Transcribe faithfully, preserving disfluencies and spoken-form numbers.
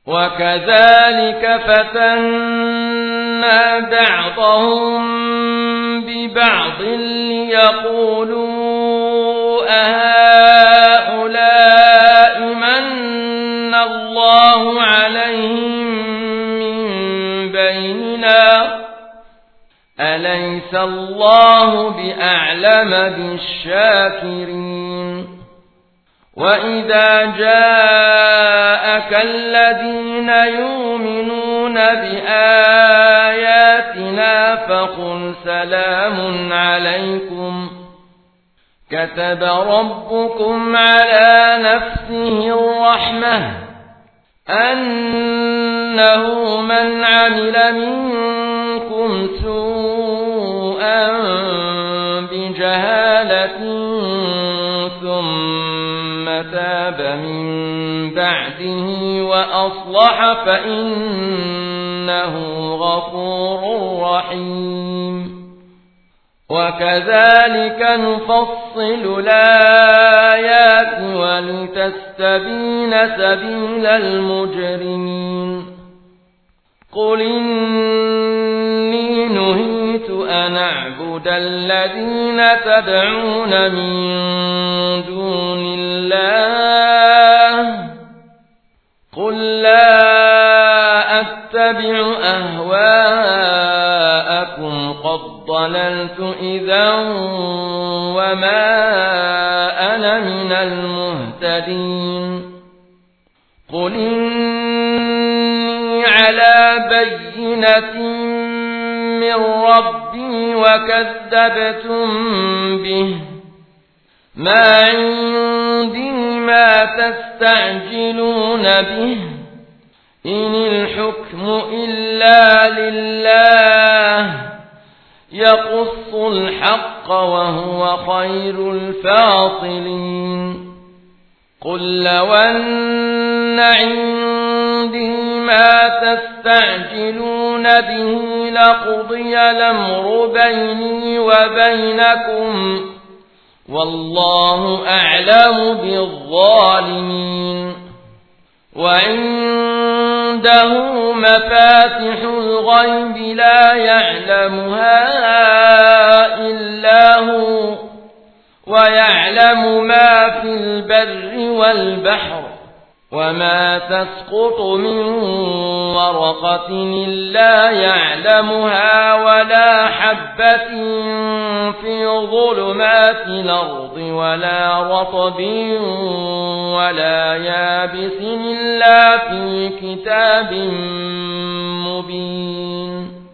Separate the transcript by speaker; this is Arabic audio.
Speaker 1: وكذلك فتنا بعضهم ببعض ليقولوا أهؤلاء من الله عليهم من بيننا أليس الله بأعلم بالشاكرين وإذا جاءك الذين يؤمنون بآياتنا فقل سلام عليكم كتب ربكم على نفسه الرحمة أنه من عمل منكم سوءا بجهالة ثم تاب من بعده وأصلح فإنه غفور رحيم وكذلك نفصل الآيات ولتستبين سبيل المجرمين قل إني نهيت أن أعبد الذين تدعون من دون الله قل لا أتبع أهواءكم قد ضللت إذا وما أنا من المهتدين قل إني على بينة من ربي وكذبتم به ما عندي ما تستعجلون به إن الحكم إلا لله يقص الحق وهو خير الفاصلين قل لو أن عندي ما تستعجلون به لقضي الأمر بيني وبينكم والله أعلم بالظالمين وعنده مفاتح الغيب لا يعلمها إلا هو ويعلم ما في البر والبحر وما تسقط من ورقة إلا يعلمها ولا حبة في ظلمات الأرض ولا رطب ولا يابس إلا في كتاب مبين